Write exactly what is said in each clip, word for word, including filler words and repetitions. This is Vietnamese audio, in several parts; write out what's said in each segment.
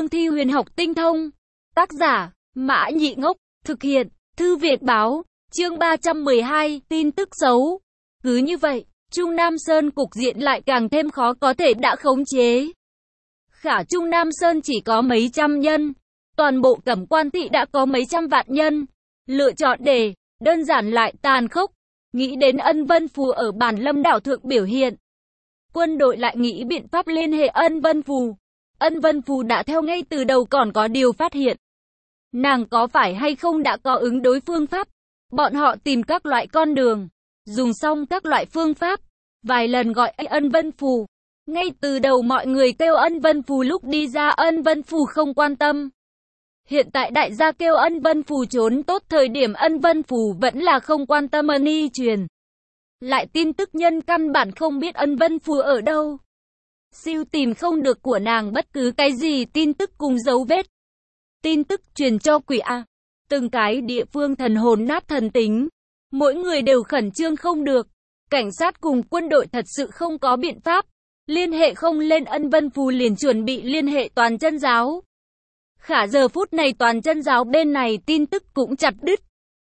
cương thi huyền học tinh thông. Tác giả, Mã Nhị Ngốc, thực hiện, Thư Việt Báo, chương ba trăm mười hai, tin tức xấu. Cứ như vậy, Trung Nam Sơn cục diện lại càng thêm khó có thể đã khống chế. Khả Trung Nam Sơn chỉ có mấy trăm nhân, toàn bộ Cẩm Quan thị đã có mấy trăm vạn nhân. Lựa chọn để, đơn giản lại tàn khốc, nghĩ đến Ân Vân Phù ở Bản Lâm đảo thượng biểu hiện. Quân đội lại nghĩ biện pháp liên hệ Ân Vân Phù. Ân Vân Phù đã theo ngay từ đầu còn có điều phát hiện. Nàng có phải hay không đã có ứng đối phương pháp. Bọn họ tìm các loại con đường, dùng xong các loại phương pháp, vài lần gọi Ân Vân Phù. Ngay từ đầu mọi người kêu Ân Vân Phù lúc đi ra Ân Vân Phù không quan tâm. Hiện tại đại gia kêu Ân Vân Phù trốn tốt thời điểm Ân Vân Phù vẫn là không quan tâm ân y truyền. Lại tin tức nhân căn bản không biết Ân Vân Phù ở đâu. Siêu tìm không được của nàng bất cứ cái gì tin tức cùng dấu vết. Tin tức truyền cho quỷ A. Từng cái địa phương thần hồn nát thần tính. Mỗi người đều khẩn trương không được. Cảnh sát cùng quân đội thật sự không có biện pháp. Liên hệ không lên Ân Vân Phù liền chuẩn bị liên hệ toàn chân giáo. Khả giờ phút này toàn chân giáo bên này tin tức cũng chặt đứt.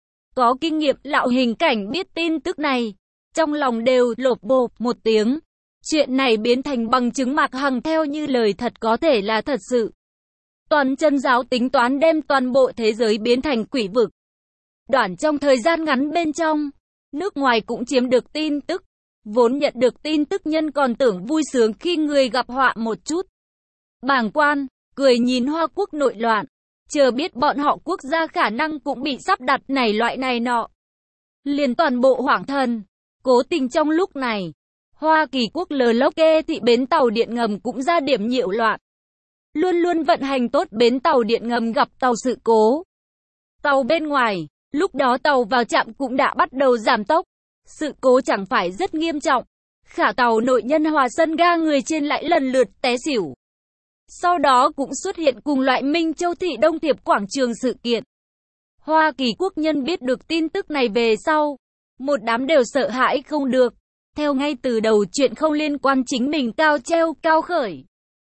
Có kinh nghiệm lão hình cảnh biết tin tức này. Trong lòng đều lột bột một tiếng. Chuyện này biến thành bằng chứng Mạc Hằng theo như lời thật có thể là thật sự. Toàn chân giáo tính toán đem toàn bộ thế giới biến thành quỷ vực. Đoạn trong thời gian ngắn bên trong, nước ngoài cũng chiếm được tin tức. Vốn nhận được tin tức nhân còn tưởng vui sướng khi người gặp họa một chút. Bàng quan, cười nhìn Hoa Quốc nội loạn. Chờ biết bọn họ quốc gia khả năng cũng bị sắp đặt này loại này nọ. Liền toàn bộ hoảng thần. Cố tình trong lúc này, Hoa Kỳ quốc lờ lốc kê thị bến tàu điện ngầm cũng ra điểm nhiễu loạn. Luôn luôn vận hành tốt bến tàu điện ngầm gặp tàu sự cố. Tàu bên ngoài, lúc đó tàu vào trạm cũng đã bắt đầu giảm tốc. Sự cố chẳng phải rất nghiêm trọng. Khả tàu nội nhân Hòa Sân ga người trên lại lần lượt té xỉu. Sau đó cũng xuất hiện cùng loại Minh Châu thị Đông Thiệp quảng trường sự kiện. Hoa Kỳ quốc nhân biết được tin tức này về sau. Một đám đều sợ hãi không được. Theo ngay từ đầu chuyện không liên quan chính mình cao treo cao khởi.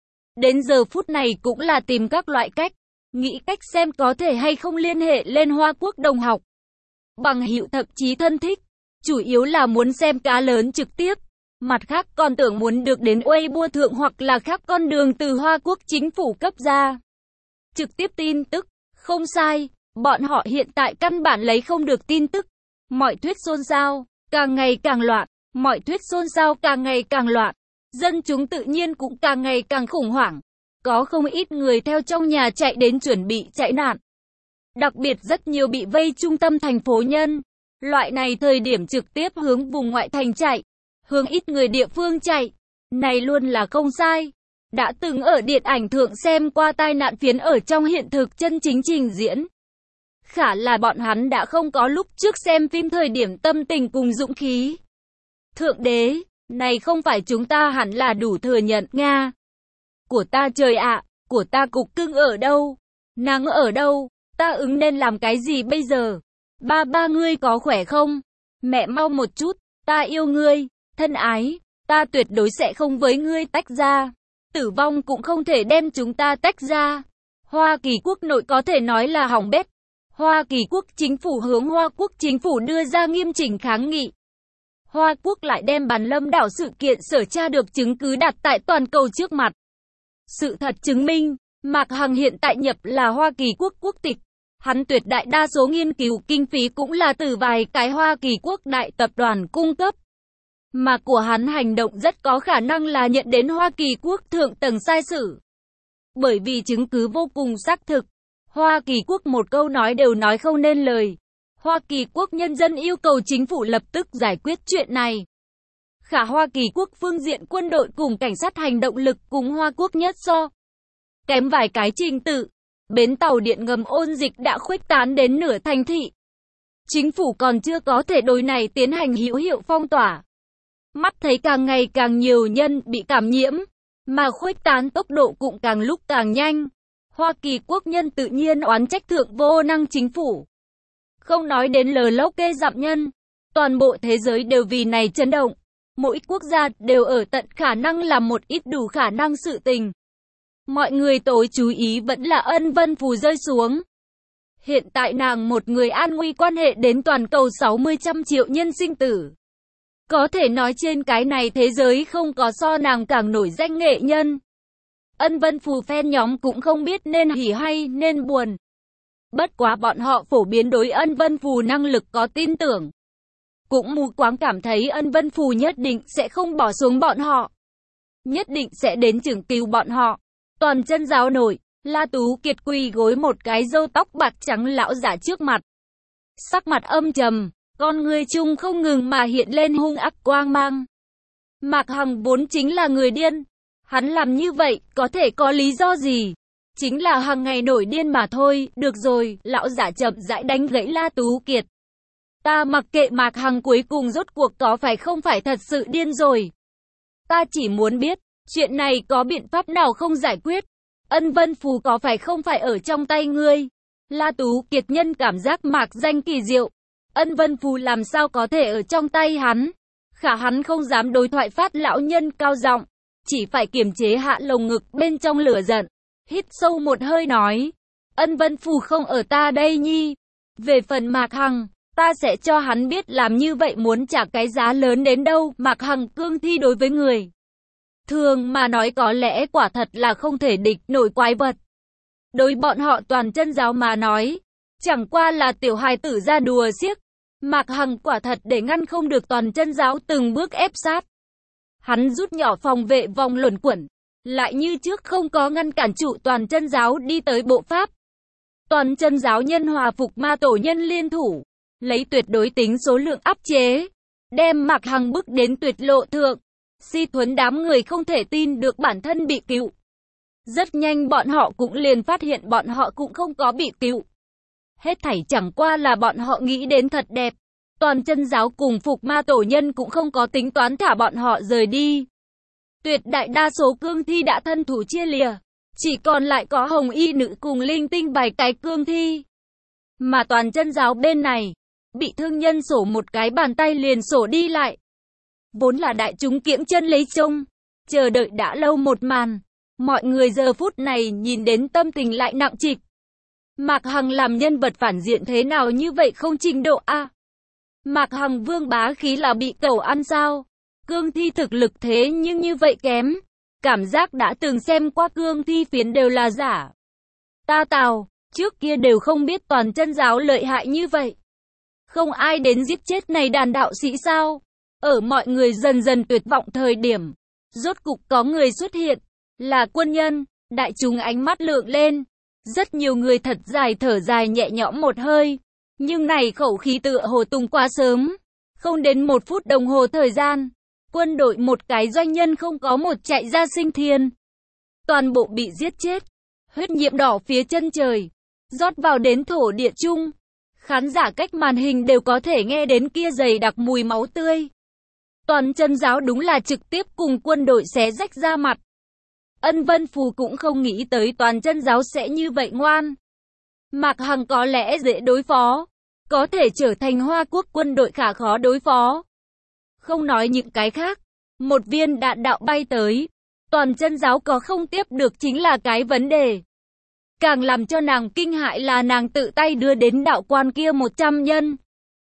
Đến giờ phút này cũng là tìm các loại cách. Nghĩ cách xem có thể hay không liên hệ lên Hoa Quốc đồng học. Bằng hữu thậm chí thân thích. Chủ yếu là muốn xem cá lớn trực tiếp. Mặt khác còn tưởng muốn được đến Weibo thượng hoặc là khác con đường từ Hoa Quốc chính phủ cấp ra. Trực tiếp tin tức. Không sai. Bọn họ hiện tại căn bản lấy không được tin tức. Mọi thuyết xôn xao. Càng ngày càng loạn. Mọi thuyết xôn xao càng ngày càng loạn. Dân chúng tự nhiên cũng càng ngày càng khủng hoảng. Có không ít người theo trong nhà chạy đến chuẩn bị chạy nạn. Đặc biệt rất nhiều bị vây trung tâm thành phố nhân. Loại này thời điểm trực tiếp hướng vùng ngoại thành chạy. Hướng ít người địa phương chạy. Này luôn là không sai. Đã từng ở điện ảnh thượng xem qua tai nạn phiến ở trong hiện thực chân chính trình diễn. Khả là bọn hắn đã không có lúc trước xem phim thời điểm tâm tình cùng dũng khí. Thượng đế, này không phải chúng ta hẳn là đủ thừa nhận Nga. Của ta trời ạ, của ta cục cưng ở đâu? Nàng ở đâu? Ta ứng nên làm cái gì bây giờ? Ba ba ngươi có khỏe không? Mẹ mau một chút, ta yêu ngươi, thân ái, ta tuyệt đối sẽ không với ngươi tách ra. Tử vong cũng không thể đem chúng ta tách ra. Hoa Kỳ quốc nội có thể nói là hỏng bét. Hoa Kỳ quốc chính phủ hướng Hoa Quốc chính phủ đưa ra nghiêm chỉnh kháng nghị. Hoa Quốc lại đem Bản Lâm đảo sự kiện sở tra được chứng cứ đặt tại toàn cầu trước mặt. Sự thật chứng minh, Mạc Hằng hiện tại nhập là Hoa Kỳ quốc quốc tịch. Hắn tuyệt đại đa số nghiên cứu kinh phí cũng là từ vài cái Hoa Kỳ quốc đại tập đoàn cung cấp. Mà của hắn hành động rất có khả năng là nhận đến Hoa Kỳ quốc thượng tầng sai sử. Bởi vì chứng cứ vô cùng xác thực. Hoa Kỳ quốc một câu nói đều nói không nên lời. Hoa Kỳ quốc nhân dân yêu cầu chính phủ lập tức giải quyết chuyện này. Khả Hoa Kỳ quốc phương diện quân đội cùng cảnh sát hành động lực cùng Hoa Quốc nhất so. Kém vài cái trình tự. Bến tàu điện ngầm ôn dịch đã khuếch tán đến nửa thành thị. Chính phủ còn chưa có thể đối này tiến hành hữu hiệu phong tỏa. Mắt thấy càng ngày càng nhiều nhân bị cảm nhiễm, mà khuếch tán tốc độ cũng càng lúc càng nhanh. Hoa Kỳ quốc nhân tự nhiên oán trách thượng vô năng chính phủ. Không nói đến lờ lốc kê dặm nhân, toàn bộ thế giới đều vì này chấn động. Mỗi quốc gia đều ở tận khả năng làm một ít đủ khả năng sự tình. mọi người tối chú ý vẫn là Ân Vân Phù rơi xuống. Hiện tại nàng một người an nguy quan hệ đến toàn cầu sáu mươi trăm triệu nhân sinh tử. Có thể nói trên cái này thế giới không có so nàng càng nổi danh nghệ nhân. Ân Vân Phù fan nhóm cũng không biết nên hỉ hay nên buồn. Bất quá bọn họ phổ biến đối Ân Vân Phù năng lực có tin tưởng. Cũng mù quáng cảm thấy Ân Vân Phù nhất định sẽ không bỏ xuống bọn họ. Nhất định sẽ đến chừng cứu bọn họ. Toàn chân giáo nổi, La Tú Kiệt quỳ gối một cái râu tóc bạc trắng lão giả trước mặt. Sắc mặt âm trầm, con người chung không ngừng mà hiện lên hung ác quang mang. Mạc Hằng vốn chính là người điên. Hắn làm như vậy, có thể có lý do gì? Chính là hàng ngày nổi điên mà thôi. Được rồi, lão giả chậm rãi đánh gãy La Tú Kiệt. Ta mặc kệ Mạc Hằng cuối cùng rốt cuộc có phải không phải thật sự điên rồi. Ta chỉ muốn biết, chuyện này có biện pháp nào không giải quyết? Ân Vân Phù có phải không phải ở trong tay ngươi? La Tú Kiệt nhân cảm giác mạc danh kỳ diệu. Ân Vân Phù làm sao có thể ở trong tay hắn? Khả hắn không dám đối thoại phát lão nhân cao giọng, chỉ phải kiềm chế hạ lồng ngực bên trong lửa giận. Hít sâu một hơi nói, Ân Vân Phù không ở ta đây nhi. Về phần Mạc Hằng, ta sẽ cho hắn biết làm như vậy muốn trả cái giá lớn đến đâu. Mạc Hằng cương thi đối với người thường mà nói có lẽ quả thật là không thể địch nổi quái vật. Đối bọn họ toàn chân giáo mà nói, chẳng qua là tiểu hài tử ra đùa xiếc. Mạc Hằng quả thật để ngăn không được toàn chân giáo từng bước ép sát. Hắn rút nhỏ phòng vệ vòng luẩn quẩn, lại như trước không có ngăn cản trụ toàn chân giáo đi tới bộ pháp. Toàn chân giáo nhân hòa phục ma tổ nhân liên thủ, lấy tuyệt đối tính số lượng áp chế, đem Mạc Hằng bước đến tuyệt lộ thượng. Si Thuấn đám người không thể tin được bản thân bị cứu. Rất nhanh bọn họ cũng liền phát hiện bọn họ cũng không có bị cứu. Hết thảy chẳng qua là bọn họ nghĩ đến thật đẹp. Toàn chân giáo cùng phục ma tổ nhân cũng không có tính toán thả bọn họ rời đi. Tuyệt đại đa số cương thi đã thân thủ chia lìa. Chỉ còn lại có hồng y nữ cùng linh tinh vài cái cương thi. Mà toàn chân giáo bên này, bị thương nhân sổ một cái bàn tay liền sổ đi lại. Vốn là đại chúng kiễng chân lấy trông, chờ đợi đã lâu một màn. Mọi người giờ phút này nhìn đến tâm tình lại nặng trịch. Mạc Hằng làm nhân vật phản diện thế nào như vậy không trình độ a? Mạc Hằng vương bá khí là bị cẩu ăn sao? Cương thi thực lực thế nhưng như vậy kém. Cảm giác đã từng xem qua cương thi phiến đều là giả. Ta tào, trước kia đều không biết toàn chân giáo lợi hại như vậy. Không ai đến giết chết này đàn đạo sĩ sao? Ở mọi người dần dần tuyệt vọng thời điểm, rốt cục có người xuất hiện, là quân nhân. Đại chúng ánh mắt lượng lên. Rất nhiều người thật dài thở dài nhẹ nhõm một hơi. Nhưng này khẩu khí tựa hồ tung quá sớm. Không đến một phút đồng hồ thời gian, quân đội một cái doanh nhân không có một chạy ra sinh thiên. Toàn bộ bị giết chết. Huyết nhiễm đỏ phía chân trời, rót vào đến thổ địa chung. Khán giả cách màn hình đều có thể nghe đến kia dày đặc mùi máu tươi. Toàn chân giáo đúng là trực tiếp cùng quân đội xé rách ra mặt. Ân Vân Phù cũng không nghĩ tới toàn chân giáo sẽ như vậy ngoan. Mạc Hằng có lẽ dễ đối phó, có thể trở thành Hoa Quốc quân đội khá khó đối phó. Không nói những cái khác, một viên đạn đạo bay tới, toàn chân giáo có không tiếp được chính là cái vấn đề. Càng làm cho nàng kinh hại là nàng tự tay đưa đến đạo quan kia một trăm nhân.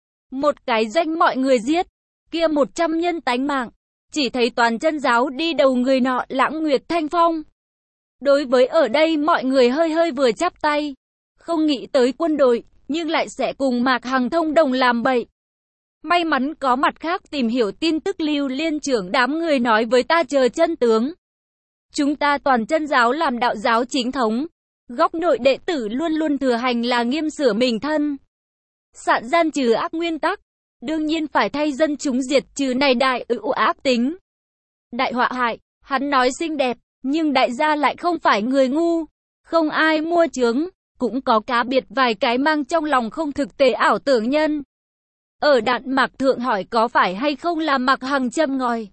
Một cái danh mọi người giết, kia một trăm nhân tánh mạng. Chỉ thấy toàn chân giáo đi đầu người nọ Lãng Nguyệt Thanh Phong. Đối với ở đây mọi người hơi hơi vừa chắp tay. Không nghĩ tới quân đội, nhưng lại sẽ cùng Mạc Hằng thông đồng làm bậy. May mắn có mặt khác tìm hiểu tin tức Lưu Liên trưởng đám người nói với ta chờ chân tướng. Chúng ta toàn chân giáo làm đạo giáo chính thống. Góc nội đệ tử luôn luôn thừa hành là nghiêm sửa mình thân. Sạn gian trừ ác nguyên tắc. Đương nhiên phải thay dân chúng diệt trừ này đại ưu ác tính. Đại họa hại, hắn nói xinh đẹp, nhưng đại gia lại không phải người ngu. Không ai mua chướng, cũng có cá biệt vài cái mang trong lòng không thực tế ảo tưởng nhân. Ở Đạn Mạc thượng hỏi có phải hay không là Mạc Hằng châm ngòi.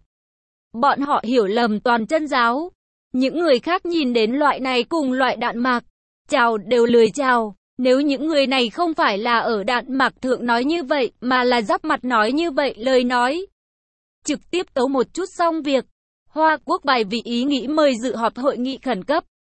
Bọn họ hiểu lầm toàn chân giáo. Những người khác nhìn đến loại này cùng loại Đạn Mạc, chào đều lười chào. Nếu những người này không phải là ở Đạn Mạc thượng nói như vậy, mà là giáp mặt nói như vậy lời nói. Trực tiếp tấu một chút xong việc. Hoa Quốc bài vì ý nghĩ mời dự họp hội nghị khẩn cấp.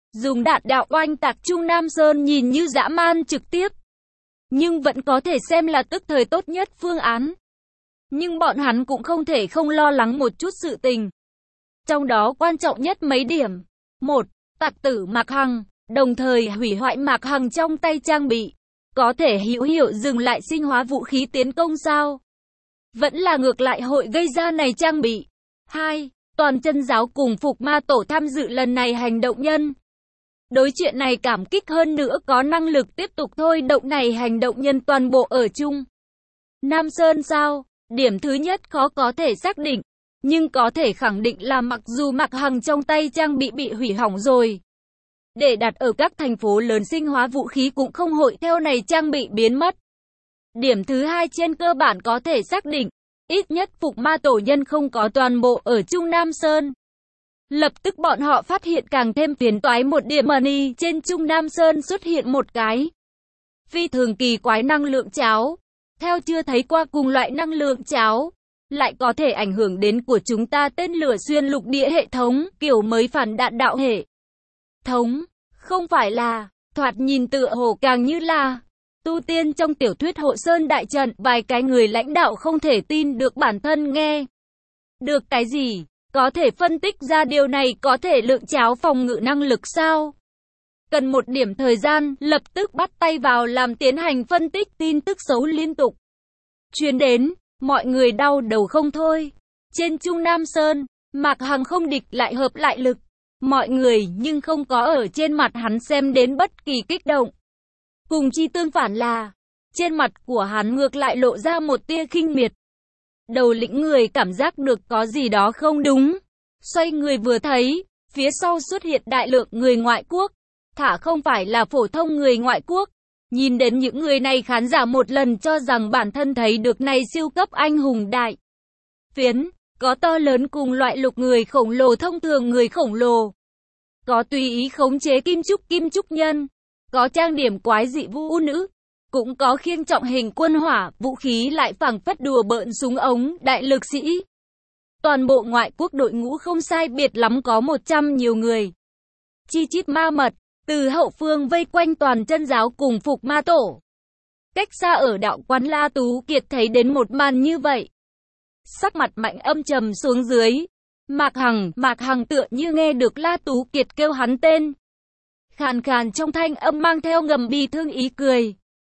dùng đạn đạo oanh tạc Trung Nam Sơn nhìn như dã man trực tiếp, nhưng vẫn có thể xem là tức thời tốt nhất phương án. Nhưng bọn hắn cũng không thể không lo lắng một chút sự tình. Trong đó quan trọng nhất mấy điểm. một. Tặc tử Mạc Hằng, đồng thời hủy hoại Mạc Hằng trong tay trang bị. Có thể hữu hiệu dừng lại sinh hóa vũ khí tiến công sao? Vẫn là ngược lại hội gây ra này trang bị. hai. Toàn chân giáo cùng Phục Ma Tổ tham dự lần này hành động nhân. Đối chuyện này cảm kích hơn nữa có năng lực tiếp tục thôi động này hành động nhân toàn bộ ở chung. Nam Sơn sao? Điểm thứ nhất khó có thể xác định, nhưng có thể khẳng định là mặc dù Mạc Hằng trong tay trang bị bị hủy hỏng rồi, để đặt ở các thành phố lớn sinh hóa vũ khí cũng không hội theo này trang bị biến mất. Điểm thứ hai trên cơ bản có thể xác định, ít nhất Phục Ma Tổ nhân không có toàn bộ ở Trung Nam Sơn. Lập tức bọn họ phát hiện càng thêm phiền toái một điểm money trên Trung Nam Sơn xuất hiện một cái phi thường kỳ quái năng lượng cháo. Theo chưa thấy qua cùng loại năng lượng cháo, lại có thể ảnh hưởng đến của chúng ta tên lửa xuyên lục địa hệ thống, kiểu mới phản đạn đạo hệ thống. Không phải là, thoạt nhìn tựa hồ càng như là tu tiên trong tiểu thuyết Hộ Sơn Đại Trận, vài cái người lãnh đạo không thể tin được bản thân nghe được cái gì, có thể phân tích ra điều này có thể lượng cháo phòng ngự năng lực sao? Cần một điểm thời gian, lập tức bắt tay vào làm tiến hành phân tích tin tức xấu liên tục truyền đến, mọi người đau đầu không thôi. Trên Trung Nam Sơn, Mạc Hằng không địch lại hợp lại lực, mọi người nhưng không có ở trên mặt hắn xem đến bất kỳ kích động. Cùng chi tương phản là, trên mặt của hắn ngược lại lộ ra một tia khinh miệt. Đầu lĩnh người cảm giác được có gì đó không đúng, xoay người vừa thấy, phía sau xuất hiện đại lượng người ngoại quốc. Thả không phải là phổ thông người ngoại quốc. Nhìn đến những người này khán giả một lần cho rằng bản thân thấy được này siêu cấp anh hùng đại phiến, có to lớn cùng loại lục người khổng lồ thông thường người khổng lồ, có tùy ý khống chế kim trúc kim trúc nhân, có trang điểm quái dị vũ nữ, cũng có khiêng trọng hình quân hỏa, vũ khí lại phảng phất đùa bỡn súng ống, đại lực sĩ. Toàn bộ ngoại quốc đội ngũ không sai biệt lắm có một trăm nhiều người. Chi chít ma mật. Từ hậu phương vây quanh toàn chân giáo cùng Phục Ma Tổ. Cách xa ở đạo quán La Tú Kiệt thấy đến một màn như vậy, sắc mặt mạnh âm trầm xuống dưới. Mạc Hằng, Mạc Hằng tựa như nghe được La Tú Kiệt kêu hắn tên. Khàn khàn trong thanh âm mang theo ngầm bi thương ý cười.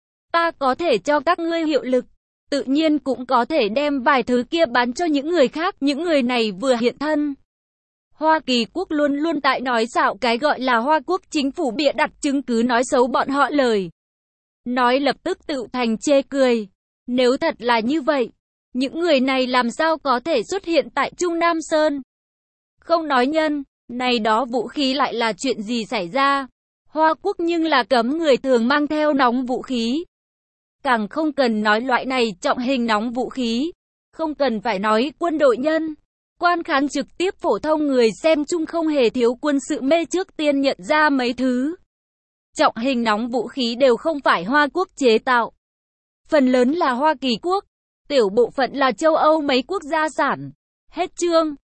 Ta có thể cho các ngươi hiệu lực, tự nhiên cũng có thể đem vài thứ kia bán cho những người khác. Những người này vừa hiện thân, Hoa Kỳ quốc luôn luôn tại nói xạo cái gọi là Hoa quốc chính phủ bịa đặt chứng cứ nói xấu bọn họ lời nói lập tức tự thành chê cười. Nếu thật là như vậy, những người này làm sao có thể xuất hiện tại Trung Nam Sơn? Không nói nhân, này đó vũ khí lại là chuyện gì xảy ra? Hoa quốc nhưng là cấm người thường mang theo nóng vũ khí. Càng không cần nói loại này trọng hình nóng vũ khí. Không cần phải nói quân đội nhân. Quan khán trực tiếp phổ thông người xem chung không hề thiếu quân sự mê trước tiên nhận ra mấy thứ trọng hình nóng vũ khí đều không phải Hoa quốc chế tạo. Phần lớn là Hoa Kỳ quốc, tiểu bộ phận là châu Âu mấy quốc gia sản. Hết chương.